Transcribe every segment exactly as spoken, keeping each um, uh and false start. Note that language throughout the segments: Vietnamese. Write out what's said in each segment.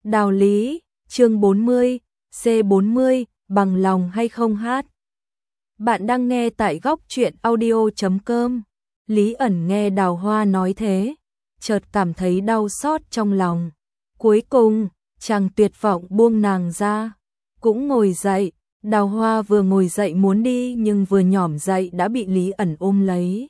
Đào Lý, chương bốn mươi, C bốn mươi, bằng lòng hay không hát. Bạn đang nghe tại góc truyện audio chấm com. Lý ẩn nghe Đào Hoa nói thế, chợt cảm thấy đau xót trong lòng. Cuối cùng, chàng tuyệt vọng buông nàng ra, cũng ngồi dậy. Đào Hoa vừa ngồi dậy muốn đi nhưng vừa nhỏm dậy đã bị Lý ẩn ôm lấy.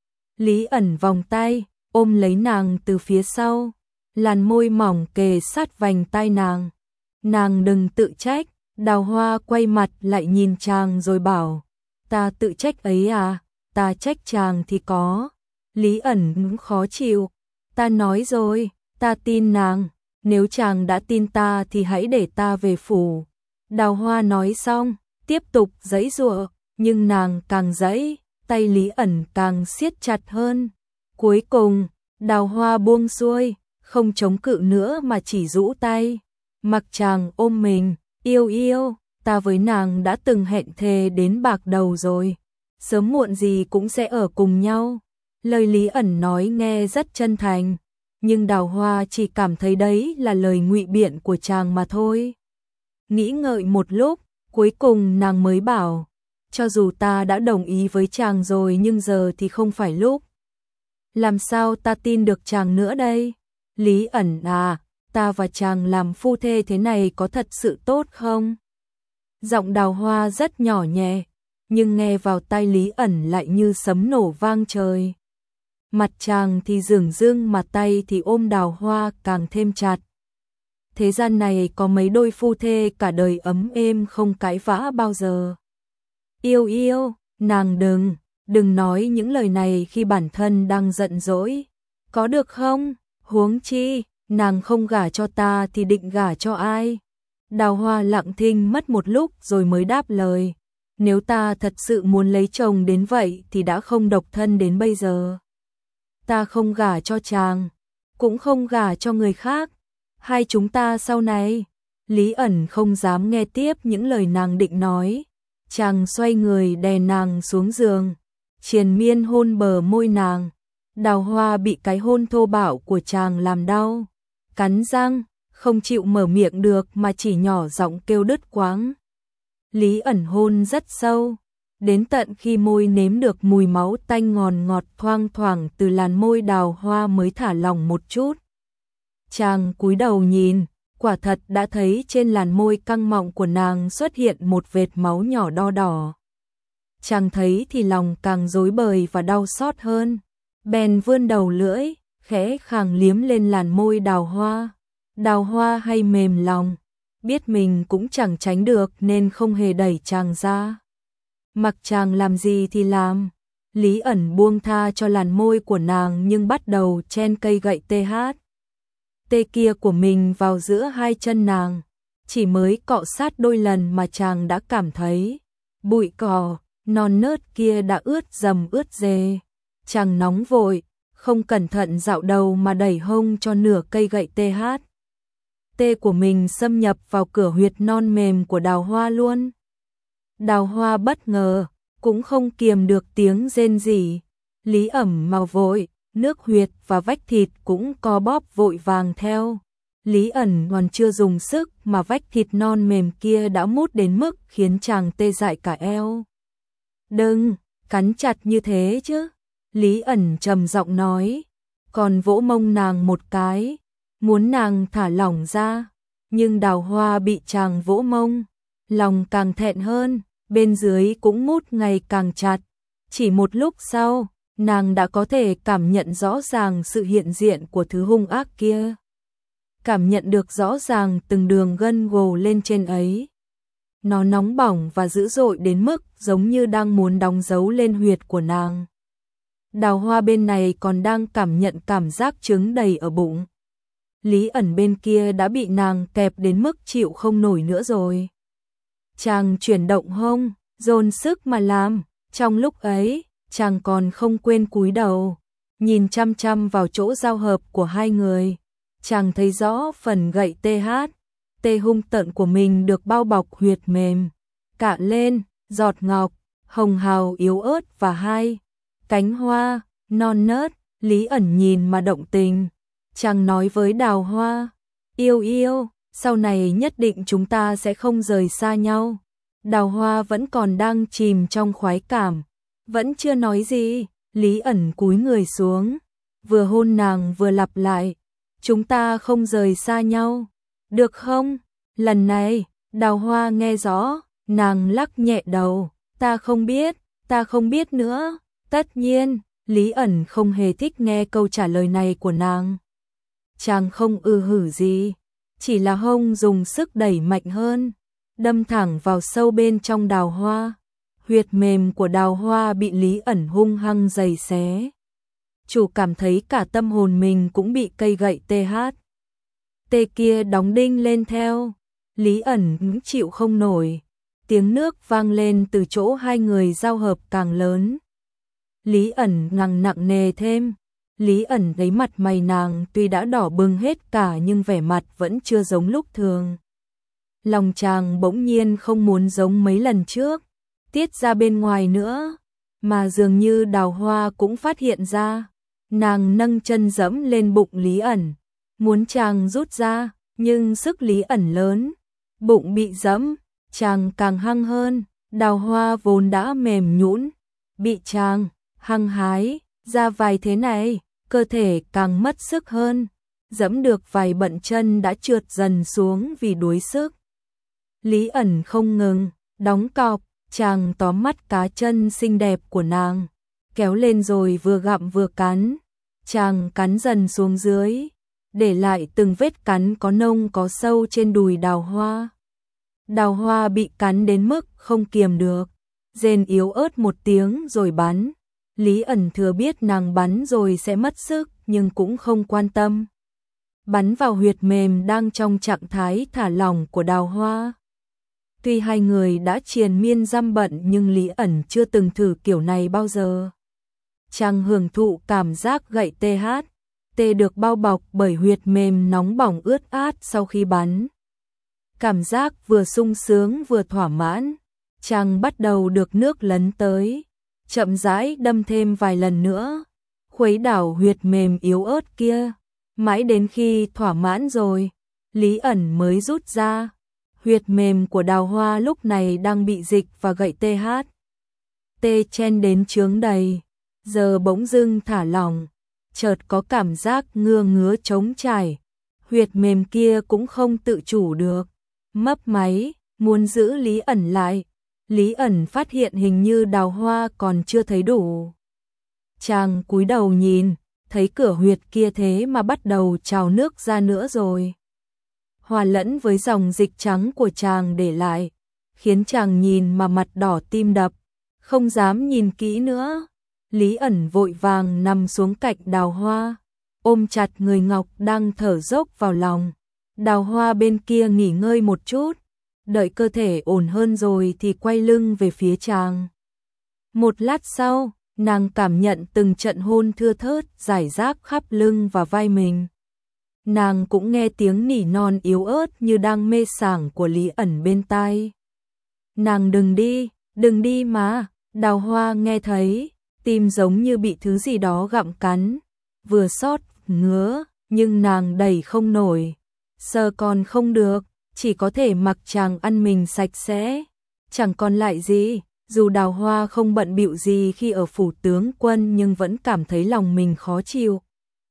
Lý ẩn vòng tay, ôm lấy nàng từ phía sau, làn môi mỏng kề sát vành tai nàng. Nàng đừng tự trách. Đào Hoa quay mặt lại nhìn chàng rồi bảo, ta tự trách ấy à, ta trách chàng thì có. Lý ẩn cũng khó chịu, ta nói rồi, ta tin nàng, nếu chàng đã tin ta thì hãy để ta về phủ. Đào Hoa nói xong, tiếp tục giãy giụa, nhưng nàng càng giãy, tay Lý ẩn càng siết chặt hơn. Cuối cùng, Đào Hoa buông xuôi, không chống cự nữa mà chỉ rũ tay, mặc chàng ôm mình. Yêu yêu, ta với nàng đã từng hẹn thề đến bạc đầu rồi, sớm muộn gì cũng sẽ ở cùng nhau. Lời Lý ẩn nói nghe rất chân thành, nhưng Đào Hoa chỉ cảm thấy đấy là lời ngụy biện của chàng mà thôi. Nghĩ ngợi một lúc, cuối cùng nàng mới bảo, cho dù ta đã đồng ý với chàng rồi nhưng giờ thì không phải lúc. Làm sao ta tin được chàng nữa đây? Lý ẩn à, ta và chàng làm phu thê thế này có thật sự tốt không? Giọng Đào Hoa rất nhỏ nhẹ, nhưng nghe vào tai Lý ẩn lại như sấm nổ vang trời. Mặt chàng thì dửng dưng mà tay thì ôm Đào Hoa càng thêm chặt. Thế gian này có mấy đôi phu thê cả đời ấm êm không cãi vã bao giờ. Yêu yêu, nàng đừng, đừng nói những lời này khi bản thân đang giận dỗi. Có được không? Huống chi, nàng không gả cho ta thì định gả cho ai? Đào Hoa lặng thinh mất một lúc rồi mới đáp lời, nếu ta thật sự muốn lấy chồng đến vậy thì đã không độc thân đến bây giờ. Ta không gả cho chàng, cũng không gả cho người khác. Hai chúng ta sau này. Lý ẩn không dám nghe tiếp những lời nàng định nói. Chàng xoay người đè nàng xuống giường, triền miên hôn bờ môi nàng. Đào Hoa bị cái hôn thô bạo của chàng làm đau, cắn răng, không chịu mở miệng được mà chỉ nhỏ giọng kêu đứt quãng. Lý ẩn hôn rất sâu, đến tận khi môi nếm được mùi máu tanh ngọt ngọt thoang thoảng từ làn môi Đào Hoa mới thả lỏng một chút. Chàng cúi đầu nhìn, quả thật đã thấy trên làn môi căng mọng của nàng xuất hiện một vệt máu nhỏ đo đỏ. Chàng thấy thì lòng càng rối bời và đau xót hơn, bèn vươn đầu lưỡi, khẽ khàng liếm lên làn môi Đào Hoa. Đào Hoa hay mềm lòng, biết mình cũng chẳng tránh được nên không hề đẩy chàng ra. Mặc chàng làm gì thì làm. Lý ẩn buông tha cho làn môi của nàng nhưng bắt đầu chen cây gậy tê hát. Tê kia của mình vào giữa hai chân nàng, chỉ mới cọ sát đôi lần mà chàng đã cảm thấy bụi cỏ non nớt kia đã ướt dầm ướt dề. Chàng nóng vội, không cẩn thận dạo đầu mà đẩy hông cho nửa cây gậy tê hát. Tê của mình xâm nhập vào cửa huyệt non mềm của Đào Hoa luôn. Đào Hoa bất ngờ, cũng không kiềm được tiếng rên rỉ. Lý ẩm màu vội, nước huyệt và vách thịt cũng co bóp vội vàng theo. Lý ẩn còn chưa dùng sức mà vách thịt non mềm kia đã mút đến mức khiến chàng tê dại cả eo. Đừng, cắn chặt như thế chứ. Lý ẩn trầm giọng nói, còn vỗ mông nàng một cái, muốn nàng thả lỏng ra. Nhưng Đào Hoa bị chàng vỗ mông, lòng càng thẹn hơn, bên dưới cũng mút ngày càng chặt. Chỉ một lúc sau, nàng đã có thể cảm nhận rõ ràng sự hiện diện của thứ hung ác kia. Cảm nhận được rõ ràng từng đường gân gồ lên trên ấy. Nó nóng bỏng và dữ dội đến mức giống như đang muốn đóng dấu lên huyệt của nàng. Đào Hoa bên này còn đang cảm nhận cảm giác trứng đầy ở bụng. Lý ẩn bên kia đã bị nàng kẹp đến mức chịu không nổi nữa rồi. Chàng chuyển động hông, dồn sức mà làm. Trong lúc ấy, chàng còn không quên cúi đầu, nhìn chăm chăm vào chỗ giao hợp của hai người. Chàng thấy rõ phần gậy tê hát, tê hung tợn của mình được bao bọc huyệt mềm, cạ lên, giọt ngọc, hồng hào yếu ớt và hai cánh hoa, non nớt. Lý ẩn nhìn mà động tình. Chàng nói với Đào Hoa, yêu yêu, sau này nhất định chúng ta sẽ không rời xa nhau. Đào Hoa vẫn còn đang chìm trong khoái cảm, vẫn chưa nói gì, Lý ẩn cúi người xuống, vừa hôn nàng vừa lặp lại, chúng ta không rời xa nhau, được không? Lần này, Đào Hoa nghe rõ, nàng lắc nhẹ đầu, ta không biết, ta không biết nữa, tất nhiên, Lý ẩn không hề thích nghe câu trả lời này của nàng. Chàng không ư hử gì, chỉ là hông dùng sức đẩy mạnh hơn, đâm thẳng vào sâu bên trong Đào Hoa. Huyệt mềm của Đào Hoa bị Lý ẩn hung hăng giày xé. Chủ cảm thấy cả tâm hồn mình cũng bị cây gậy tê hát. Tê kia đóng đinh lên theo. Lý ẩn cũng chịu không nổi. Tiếng nước vang lên từ chỗ hai người giao hợp càng lớn. Lý ẩn ngằng nặng nề thêm. Lý ẩn thấy mặt mày nàng tuy đã đỏ bừng hết cả nhưng vẻ mặt vẫn chưa giống lúc thường. Lòng chàng bỗng nhiên không muốn giống mấy lần trước, tiết ra bên ngoài nữa, mà dường như Đào Hoa cũng phát hiện ra. Nàng nâng chân dẫm lên bụng Lý ẩn, muốn chàng rút ra, nhưng sức Lý ẩn lớn, bụng bị dẫm, chàng càng hăng hơn. Đào Hoa vốn đã mềm nhũn, bị chàng hăng hái ra vài thế này, cơ thể càng mất sức hơn, dẫm được vài bận chân đã trượt dần xuống vì đuối sức. Lý ẩn không ngừng, đóng cọc, chàng tóm mắt cá chân xinh đẹp của nàng, kéo lên rồi vừa gặm vừa cắn, chàng cắn dần xuống dưới, để lại từng vết cắn có nông có sâu trên đùi Đào Hoa. Đào Hoa bị cắn đến mức không kiềm được, rên yếu ớt một tiếng rồi bắn. Lý ẩn thừa biết nàng bắn rồi sẽ mất sức nhưng cũng không quan tâm. Bắn vào huyệt mềm đang trong trạng thái thả lỏng của Đào Hoa. Tuy hai người đã triền miên dăm bận nhưng Lý ẩn chưa từng thử kiểu này bao giờ. Chàng hưởng thụ cảm giác gậy tê hát, tê được bao bọc bởi huyệt mềm nóng bỏng ướt át sau khi bắn. Cảm giác vừa sung sướng vừa thỏa mãn, chàng bắt đầu được nước lấn tới, chậm rãi đâm thêm vài lần nữa, khuấy đảo huyệt mềm yếu ớt kia, mãi đến khi thỏa mãn rồi, Lý ẩn mới rút ra. Huyệt mềm của Đào Hoa lúc này đang bị dịch và gậy tê hát. Tê chen đến chướng đầy, giờ bỗng dưng thả lỏng, chợt có cảm giác ngưa ngứa trống trải. Huyệt mềm kia cũng không tự chủ được, mấp máy, muốn giữ Lý ẩn lại. Lý ẩn phát hiện hình như Đào Hoa còn chưa thấy đủ. Chàng cúi đầu nhìn, thấy cửa huyệt kia thế mà bắt đầu trào nước ra nữa rồi. Hòa lẫn với dòng dịch trắng của chàng để lại, khiến chàng nhìn mà mặt đỏ tim đập, không dám nhìn kỹ nữa. Lý ẩn vội vàng nằm xuống cạnh Đào Hoa, ôm chặt người ngọc đang thở dốc vào lòng. Đào Hoa bên kia nghỉ ngơi một chút, đợi cơ thể ổn hơn rồi thì quay lưng về phía chàng. Một lát sau, nàng cảm nhận từng trận hôn thưa thớt rải rác khắp lưng và vai mình. Nàng cũng nghe tiếng nỉ non yếu ớt như đang mê sảng của Lý ẩn bên tai. Nàng đừng đi, đừng đi mà. Đào Hoa nghe thấy, tim giống như bị thứ gì đó gặm cắn, vừa xót, ngứa, nhưng nàng đẩy không nổi, sờ còn không được, chỉ có thể mặc chàng ăn mình sạch sẽ, chẳng còn lại gì. Dù Đào Hoa không bận bịu gì khi ở phủ tướng quân nhưng vẫn cảm thấy lòng mình khó chịu.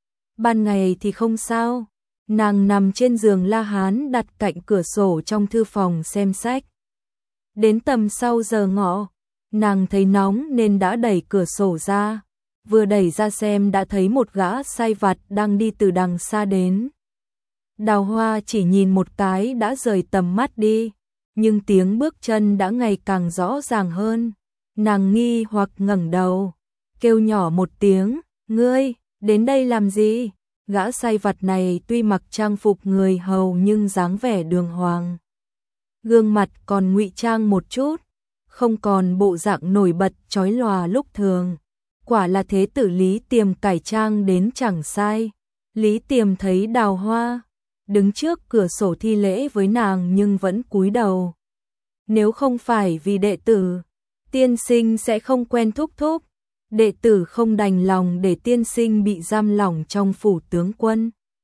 Ban ngày thì không sao, nàng nằm trên giường La Hán đặt cạnh cửa sổ trong thư phòng xem sách. Đến tầm sau giờ ngọ, nàng thấy nóng nên đã đẩy cửa sổ ra, vừa đẩy ra xem đã thấy một gã sai vặt đang đi từ đằng xa đến. Đào Hoa chỉ nhìn một cái đã rời tầm mắt đi, nhưng tiếng bước chân đã ngày càng rõ ràng hơn. Nàng nghi hoặc ngẩng đầu, kêu nhỏ một tiếng, ngươi, đến đây làm gì? Gã sai vặt này tuy mặc trang phục người hầu nhưng dáng vẻ đường hoàng. Gương mặt còn ngụy trang một chút, không còn bộ dạng nổi bật chói lòa lúc thường. Quả là thế tử Lý Tiềm cải trang đến chẳng sai. Lý Tiềm thấy Đào Hoa đứng trước cửa sổ thi lễ với nàng nhưng vẫn cúi đầu. Nếu không phải vì đệ tử, tiên sinh sẽ không quen thúc thúc. Đệ tử không đành lòng để tiên sinh bị giam lỏng trong phủ tướng quân.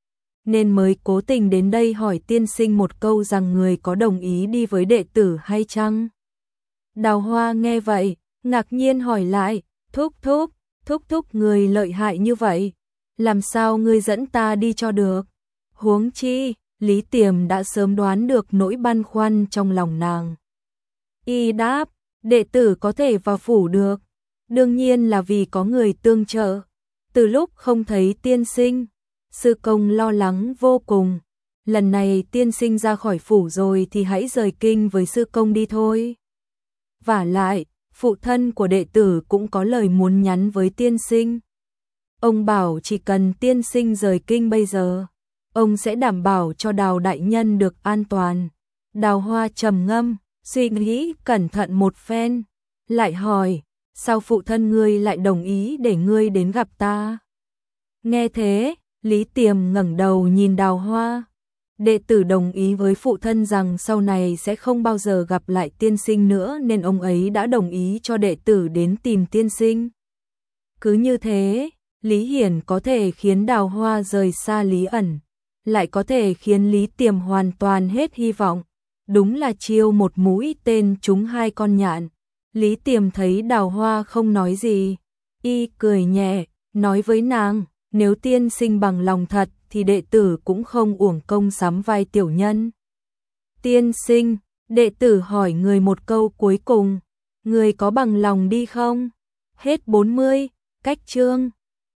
nên mới cố tình đến đây hỏi tiên sinh một câu rằng người có đồng ý đi với đệ tử hay chăng. Đào Hoa nghe vậy, ngạc nhiên hỏi lại, thúc thúc, thúc thúc người lợi hại như vậy, làm sao ngươi dẫn ta đi cho được? Huống chi, Lý Tiềm đã sớm đoán được nỗi băn khoăn trong lòng nàng. Y đáp, đệ tử có thể vào phủ được, đương nhiên là vì có người tương trợ. Từ lúc không thấy tiên sinh, sư công lo lắng vô cùng. Lần này tiên sinh ra khỏi phủ rồi thì hãy rời kinh với sư công đi thôi. Vả lại, phụ thân của đệ tử cũng có lời muốn nhắn với tiên sinh. Ông bảo chỉ cần tiên sinh rời kinh bây giờ, ông sẽ đảm bảo cho Đào đại nhân được an toàn. Đào Hoa trầm ngâm, suy nghĩ cẩn thận một phen, lại hỏi, sao phụ thân ngươi lại đồng ý để ngươi đến gặp ta? Nghe thế, Lý Tiềm ngẩng đầu nhìn Đào Hoa. Đệ tử đồng ý với phụ thân rằng sau này sẽ không bao giờ gặp lại tiên sinh nữa nên ông ấy đã đồng ý cho đệ tử đến tìm tiên sinh. Cứ như thế, Lý Hiển có thể khiến Đào Hoa rời xa Lý ẩn, lại có thể khiến Lý Tiềm hoàn toàn hết hy vọng. Đúng là chiêu một mũi tên trúng hai con nhạn. Lý Tiềm thấy Đào Hoa không nói gì, y cười nhẹ, nói với nàng, nếu tiên sinh bằng lòng thật thì đệ tử cũng không uổng công sắm vai tiểu nhân. Tiên sinh, đệ tử hỏi người một câu cuối cùng, người có bằng lòng đi không? Hết bốn mươi, cách chương.